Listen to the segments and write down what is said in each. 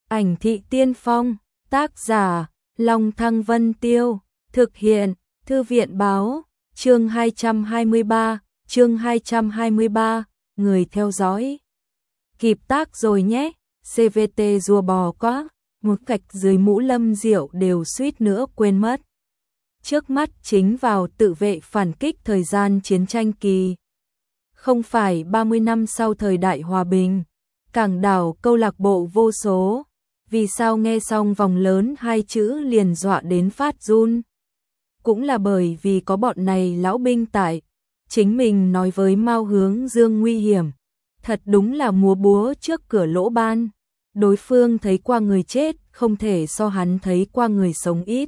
Ảnh thị tiên phong, tác giả, Long Thăng Vân Tiêu, thực hiện, Thư viện báo, chương 223, người theo dõi. Kịp tác rồi nhé, CVT rùa bò quá, một gạch dưới mũ Lâm Diệu đều suýt nữa quên mất. Trước mắt chính vào tự vệ phản kích thời gian chiến tranh kỳ. Không phải 30 năm sau thời đại hòa bình, cảng đảo câu lạc bộ vô số. Vì sao nghe xong vòng lớn hai chữ liền dọa đến phát run? Cũng là bởi vì có bọn này lão binh tại. Chính mình nói với Mao Hướng Dương nguy hiểm. Thật đúng là múa búa trước cửa lỗ ban. Đối phương thấy qua người chết, không thể so hắn thấy qua người sống ít.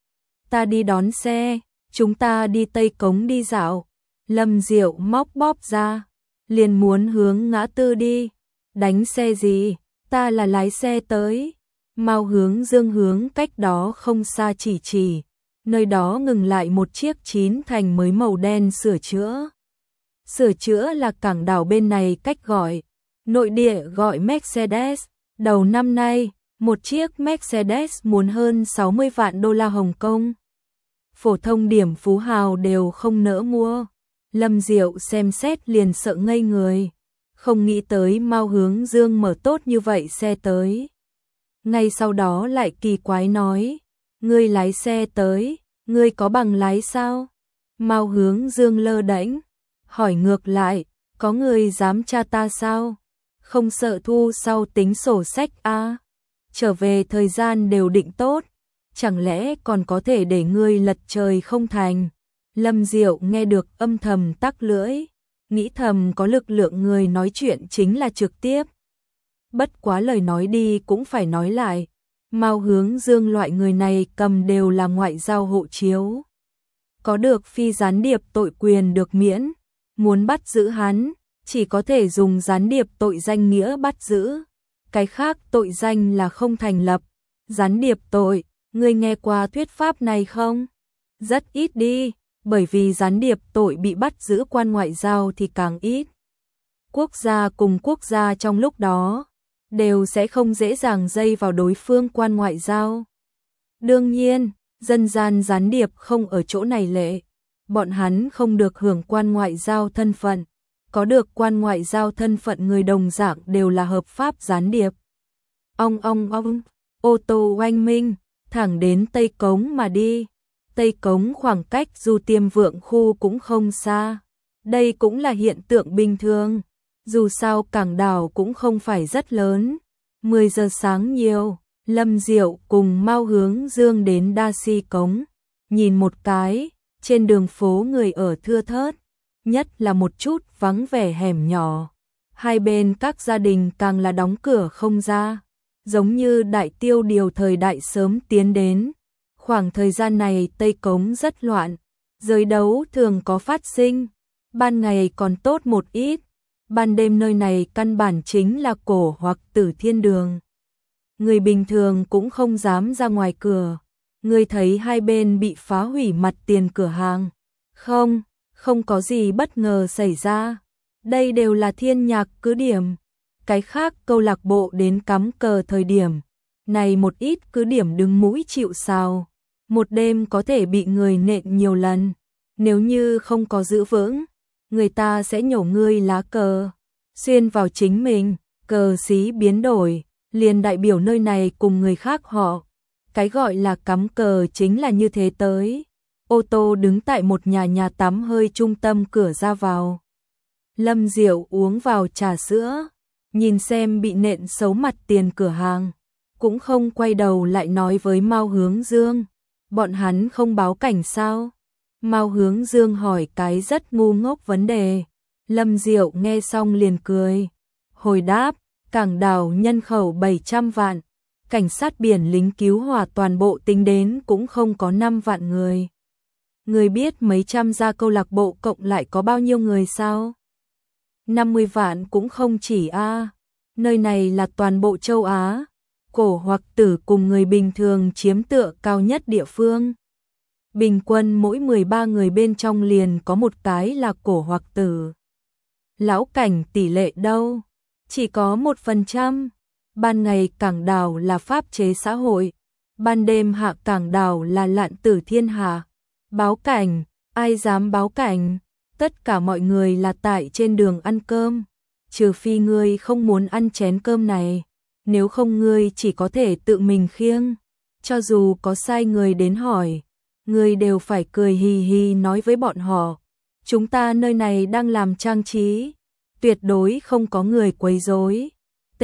Ta đi đón xe, chúng ta đi Tây Cống đi dạo. Lâm Diệu móc bóp ra, liền muốn hướng ngã tư đi. Đánh xe gì? Ta là lái xe tới. Mao Hướng Dương hướng cách đó không xa chỉ. Nơi đó ngừng lại một chiếc chín thành mới màu đen sửa chữa. Sửa chữa là cảng đảo bên này cách gọi. Nội địa gọi Mercedes. Đầu năm nay, một chiếc Mercedes muốn hơn 60 vạn đô la Hồng Kông. Phổ thông điểm phú hào đều không nỡ mua. Lâm Diệu xem xét liền sợ ngây người. Không nghĩ tới Mao Hướng Dương mở tốt như vậy xe tới. Ngay sau đó lại kỳ quái nói, ngươi lái xe tới, ngươi có bằng lái sao? Mao Hướng Dương lơ đễnh, hỏi ngược lại, có người dám tra ta sao? Không sợ thu sau tính sổ sách à? Trở về thời gian đều định tốt, chẳng lẽ còn có thể để ngươi lật trời không thành? Lâm Diệu nghe được âm thầm tắc lưỡi, nghĩ thầm có lực lượng người nói chuyện chính là trực tiếp. Bất quá lời nói đi cũng phải nói lại. Mao Hướng Dương loại người này cầm đều là ngoại giao hộ chiếu. Có được phi gián điệp tội quyền được miễn. Muốn bắt giữ hắn, chỉ có thể dùng gián điệp tội danh nghĩa bắt giữ. Cái khác tội danh là không thành lập. Gián điệp tội, ngươi nghe qua thuyết pháp này không? Rất ít đi, bởi vì gián điệp tội bị bắt giữ quan ngoại giao thì càng ít. Quốc gia cùng quốc gia trong lúc đó đều sẽ không dễ dàng dây vào đối phương quan ngoại giao. Đương nhiên, dân gian gián điệp không ở chỗ này lệ. Bọn hắn không được hưởng quan ngoại giao thân phận. Có được quan ngoại giao thân phận người đồng dạng đều là hợp pháp gián điệp. Ong, ô tô oanh minh, thẳng đến Tây Cống mà đi. Tây Cống khoảng cách Du Tiêm Vượng khu cũng không xa. Đây cũng là hiện tượng bình thường. Dù sao cảng đảo cũng không phải rất lớn. 10 giờ sáng nhiều, Lâm Diệu cùng Mao Hướng Dương đến Đa Si Cống. Nhìn một cái, trên đường phố người ở thưa thớt, nhất là một chút vắng vẻ hẻm nhỏ. Hai bên các gia đình càng là đóng cửa không ra, giống như đại tiêu điều thời đại sớm tiến đến. Khoảng thời gian này Tây Cống rất loạn, giới đấu thường có phát sinh, ban ngày còn tốt một ít. Ban đêm nơi này căn bản chính là cổ hoặc tử thiên đường. Người bình thường cũng không dám ra ngoài cửa. Người thấy hai bên bị phá hủy mặt tiền cửa hàng. Không có gì bất ngờ xảy ra. Đây đều là thiên nhạc cứ điểm. Cái khác câu lạc bộ đến cắm cờ thời điểm. Này một ít cứ điểm đứng mũi chịu sào. Một đêm có thể bị người nện nhiều lần. Nếu như không có giữ vững, người ta sẽ nhổ ngươi lá cờ, xuyên vào chính mình, cờ xí biến đổi, liền đại biểu nơi này cùng người khác họ. Cái gọi là cắm cờ chính là như thế tới. Ô tô đứng tại một nhà tắm hơi trung tâm cửa ra vào. Lâm Diệu uống vào trà sữa, nhìn xem bị nện xấu mặt tiền cửa hàng, cũng không quay đầu lại nói với Mao Hướng Dương, bọn hắn không báo cảnh sao? Mao Hướng Dương hỏi cái rất ngu ngốc vấn đề. Lâm Diệu nghe xong liền cười. Hồi đáp, cảng đảo nhân khẩu 700 vạn. Cảnh sát biển lính cứu hỏa toàn bộ tính đến cũng không có 5 vạn người. Người biết mấy trăm gia câu lạc bộ cộng lại có bao nhiêu người sao? 50 vạn cũng không chỉ a. Nơi này là toàn bộ châu Á. Cổ hoặc tử cùng người bình thường chiếm tựa cao nhất địa phương. Bình quân mỗi 13 người bên trong liền có một cái là cổ hoặc tử. Lão cảnh tỷ lệ đâu? Chỉ có 1%. ban ngày cảng đảo là pháp chế xã hội, ban đêm hạ cảng đảo là lạn tử thiên hạ. Báo cảnh, ai dám báo cảnh? Tất cả mọi người là tại trên đường ăn cơm, trừ phi ngươi không muốn ăn chén cơm này, nếu không ngươi chỉ có thể tự mình khiêng. Cho dù có sai người đến hỏi, ngươi đều phải cười hì hì nói với bọn họ, chúng ta nơi này đang làm trang trí, tuyệt đối không có người quấy rối. T.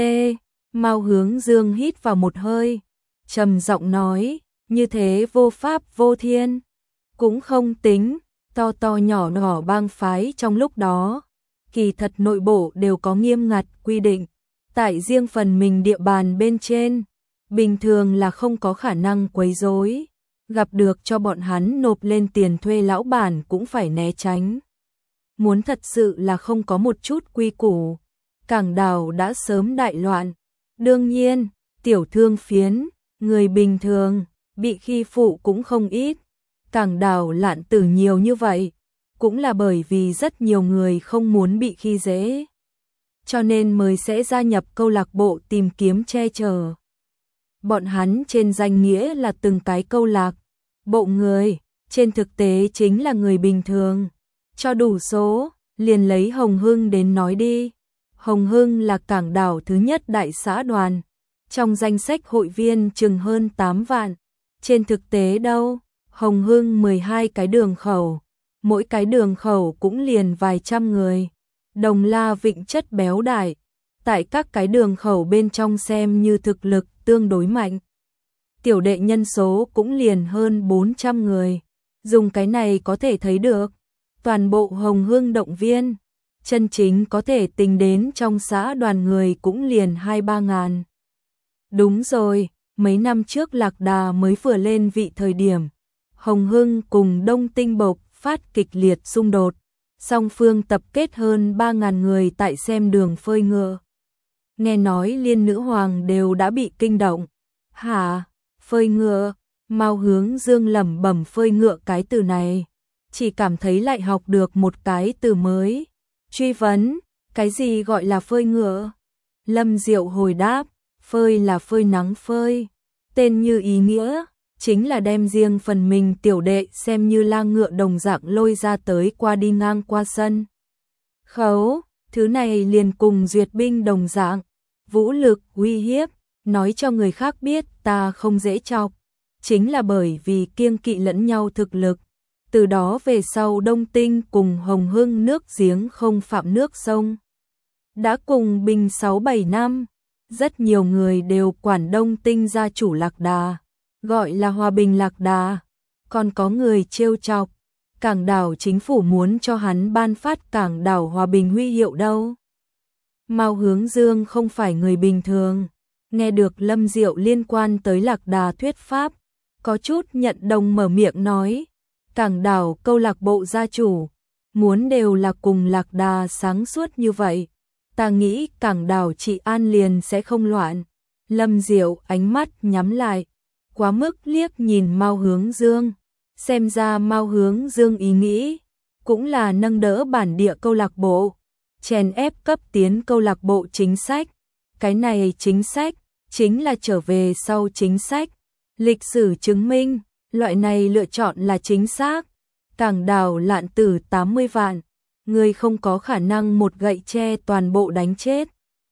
Mao Hướng Dương hít vào một hơi, trầm giọng nói, như thế vô pháp vô thiên, cũng không tính, to to nhỏ nhỏ bang phái trong lúc đó, kỳ thật nội bộ đều có nghiêm ngặt quy định, tại riêng phần mình địa bàn bên trên, bình thường là không có khả năng quấy rối, gặp được cho bọn hắn nộp lên tiền thuê lão bản cũng phải né tránh. Muốn thật sự là không có một chút quy củ, cảng đảo đã sớm đại loạn. Đương nhiên, tiểu thương phiến, người bình thường, bị khi phụ cũng không ít. Cảng đảo lạn tử nhiều như vậy, cũng là bởi vì rất nhiều người không muốn bị khi dễ. Cho nên mới sẽ gia nhập câu lạc bộ tìm kiếm che chở. Bọn hắn trên danh nghĩa là từng cái câu lạc bộ người, trên thực tế chính là người bình thường. Cho đủ số, liền lấy Hồng Hưng đến nói đi. Hồng Hưng là cảng đảo thứ nhất đại xã đoàn, trong danh sách hội viên chừng hơn 8 vạn. Trên thực tế đâu, Hồng Hưng 12 cái đường khẩu, mỗi cái đường khẩu cũng liền vài trăm người. Đồng La Vịnh chất béo đại, tại các cái đường khẩu bên trong xem như thực lực tương đối mạnh. Tiểu đệ nhân số cũng liền hơn 400 người. Dùng cái này có thể thấy được, toàn bộ Hồng Hưng động viên, chân chính có thể tính đến trong xã đoàn người cũng liền 2-3 ngàn. Đúng rồi, mấy năm trước Lạc Đà mới vừa lên vị thời điểm, Hồng Hưng cùng Đông Tinh bộc phát kịch liệt xung đột, song phương tập kết hơn 3.000 người tại xem đường phơi ngựa. Nghe nói liên nữ hoàng đều đã bị kinh động. Hả? Phơi ngựa? Mao Hướng Dương lẩm bẩm phơi ngựa cái từ này, chỉ cảm thấy lại học được một cái từ mới. Truy vấn, cái gì gọi là phơi ngựa? Lâm Diệu hồi đáp, phơi là phơi nắng phơi, tên như ý nghĩa, chính là đem riêng phần mình tiểu đệ xem như lang ngựa đồng dạng lôi ra tới qua đi ngang qua sân khấu, thứ này liền cùng duyệt binh đồng dạng, vũ lực, uy hiếp, nói cho người khác biết ta không dễ chọc, chính là bởi vì kiêng kỵ lẫn nhau thực lực. Từ đó về sau Đông Tinh cùng Hồng Hưng nước giếng không phạm nước sông. Đã cùng bình 6-7 năm, rất nhiều người đều quản Đông Tinh gia chủ Lạc Đà, gọi là Hòa Bình Lạc Đà, còn có người trêu chọc, cảng đảo chính phủ muốn cho hắn ban phát cảng đảo Hòa Bình huy hiệu đâu. Mao Hướng Dương không phải người bình thường, nghe được Lâm Diệu liên quan tới Lạc Đà thuyết pháp, có chút nhận đồng mở miệng nói, cảng đảo câu lạc bộ gia chủ, muốn đều là cùng Lạc Đà sáng suốt như vậy, ta nghĩ cảng đảo trị an liền sẽ không loạn. Lâm Diệu ánh mắt nhắm lại, quá mức liếc nhìn Mao Hướng Dương, xem ra Mao Hướng Dương ý nghĩ cũng là nâng đỡ bản địa câu lạc bộ, chèn ép cấp tiến câu lạc bộ chính sách. Cái này chính sách chính là trở về sau chính sách. Lịch sử chứng minh, loại này lựa chọn là chính xác. Cảng đảo lạn tử 80 vạn, người không có khả năng một gậy tre toàn bộ đánh chết.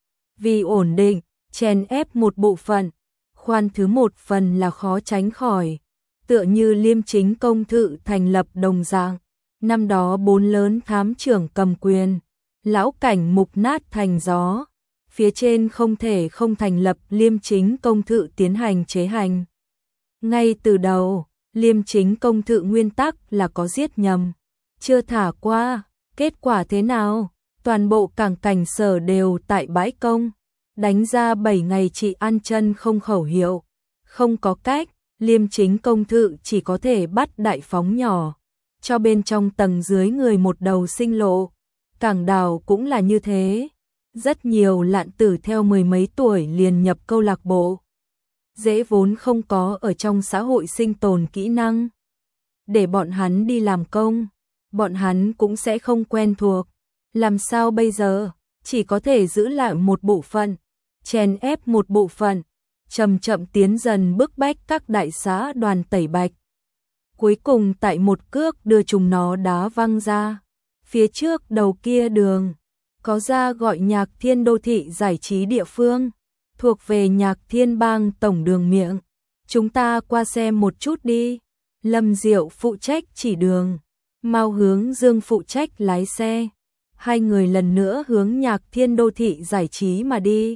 Vì ổn định, chèn ép một bộ phận, khoan thứ một phần là khó tránh khỏi. Tựa như Liêm Chính Công Thự thành lập đồng dạng, năm đó 4 lớn thám trưởng cầm quyền, lão cảnh mục nát thành gió, phía trên không thể không thành lập Liêm Chính Công Thự tiến hành chế hành. Ngay từ đầu, Liêm Chính Công Thự nguyên tắc là có giết nhầm, chưa thả qua, kết quả thế nào? Toàn bộ cảng cảnh sở đều tại bãi công, đánh ra 7 ngày trị ăn chân không khẩu hiệu, không có cách, Liêm Chính Công Thự chỉ có thể bắt đại phóng nhỏ, cho bên trong tầng dưới người một đầu sinh lộ. Cảng đảo cũng là như thế, rất nhiều lạn tử theo 10 mấy tuổi liền nhập câu lạc bộ. Dễ vốn không có ở trong xã hội sinh tồn kỹ năng. Để bọn hắn đi làm công, bọn hắn cũng sẽ không quen thuộc. Làm sao bây giờ? Chỉ có thể giữ lại một bộ phận, chèn ép một bộ phận, chậm chậm tiến dần bức bách các đại xã đoàn tẩy bạch. Cuối cùng tại một cước đưa chúng nó đá văng ra. Phía trước đầu kia đường, có ra gọi Nhạc Thiên đô thị giải trí địa phương, thuộc về Nhạc Thiên bang tổng đường miệng. Chúng ta qua xem một chút đi. Lâm Diệu phụ trách chỉ đường, Mao Hướng Dương phụ trách lái xe. Hai người lần nữa hướng Nhạc Thiên đô thị giải trí mà đi.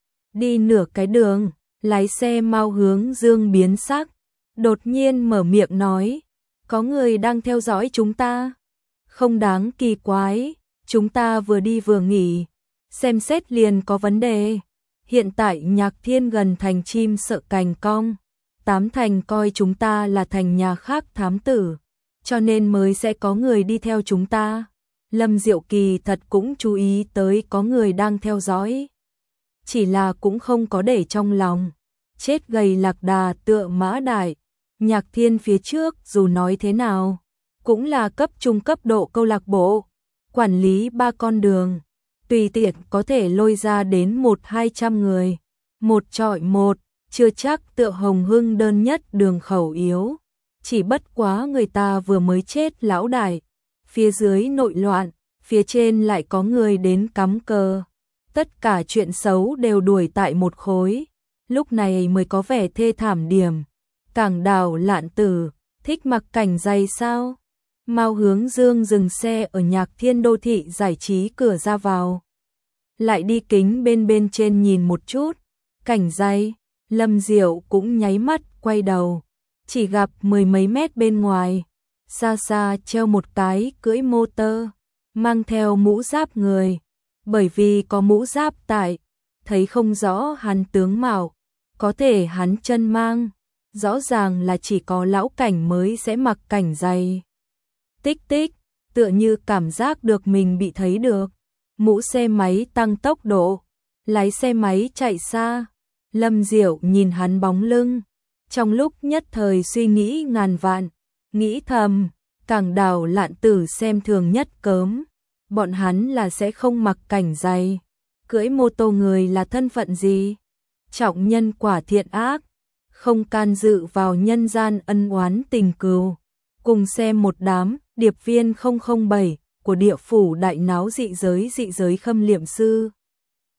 Đi nửa cái đường, lái xe Mao Hướng Dương biến sắc, đột nhiên mở miệng nói, có người đang theo dõi chúng ta. Không đáng kỳ quái, chúng ta vừa đi vừa nghỉ, xem xét liền có vấn đề. Hiện tại Nhạc Thiên gần thành chim sợ cành cong, tám thành coi chúng ta là thành nhà khác thám tử, cho nên mới sẽ có người đi theo chúng ta. Lâm Diệu Kỳ thật cũng chú ý tới có người đang theo dõi, chỉ là cũng không có để trong lòng. Chết gầy lạc đà tựa mã đại, Nhạc Thiên phía trước dù nói thế nào cũng là cấp trung cấp độ câu lạc bộ, quản lý 3 con đường, tùy tiện có thể lôi ra đến 100-200 người, một chọi một, chưa chắc tựa Hồng Hưng đơn nhất đường khẩu yếu. Chỉ bất quá người ta vừa mới chết lão đại, phía dưới nội loạn, phía trên lại có người đến cắm cờ. Tất cả chuyện xấu đều đuổi tại một khối, lúc này mới có vẻ thê thảm điểm. Cảng Đào Lạn Tử, thích mặc cảnh dày sao? Mao Hướng Dương dừng xe ở Nhạc Thiên đô thị giải trí cửa ra vào. Lại đi kính bên trên nhìn một chút. Cảnh dày, Lâm Diệu cũng nháy mắt quay đầu. Chỉ gặp 10 mấy mét bên ngoài, xa xa treo một cái cưỡi motor, mang theo mũ giáp người. Bởi vì có mũ giáp tại, thấy không rõ hắn tướng mạo, có thể hắn chân mang. Rõ ràng là chỉ có lão cảnh mới sẽ mặc cảnh dày. Tích tích, tựa như cảm giác được mình bị thấy được. Mũ xe máy tăng tốc độ, lái xe máy chạy xa. Lâm Diệu nhìn hắn bóng lưng, trong lúc nhất thời suy nghĩ ngàn vạn, nghĩ thầm, Cảng Đào Lạn Tử xem thường nhất cớm, bọn hắn là sẽ không mặc cảnh dày. Cưỡi mô tô người là thân phận gì? Trọng nhân quả thiện ác, không can dự vào nhân gian ân oán tình cừu. Cùng xem một đám điệp viên 007 của địa phủ đại náo dị giới khâm liệm sư.